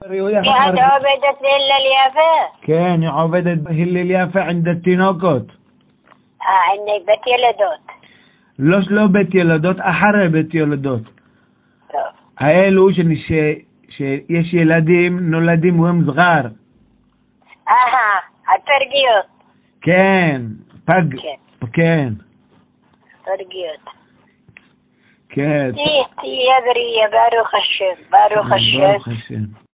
هذا عبدت هلا اليافا. كان عبدت هلا اليافا عند التינוקות. عندي بيت ילדות. לא בית ילדות, אחרי בית ילדות. טוב. האלו שיש ילדים נולדים והם זכר. התרגיות. כן, פג. כן. תרגיות. כן. תהיה בריאה, ברוך השם. ברוך השם.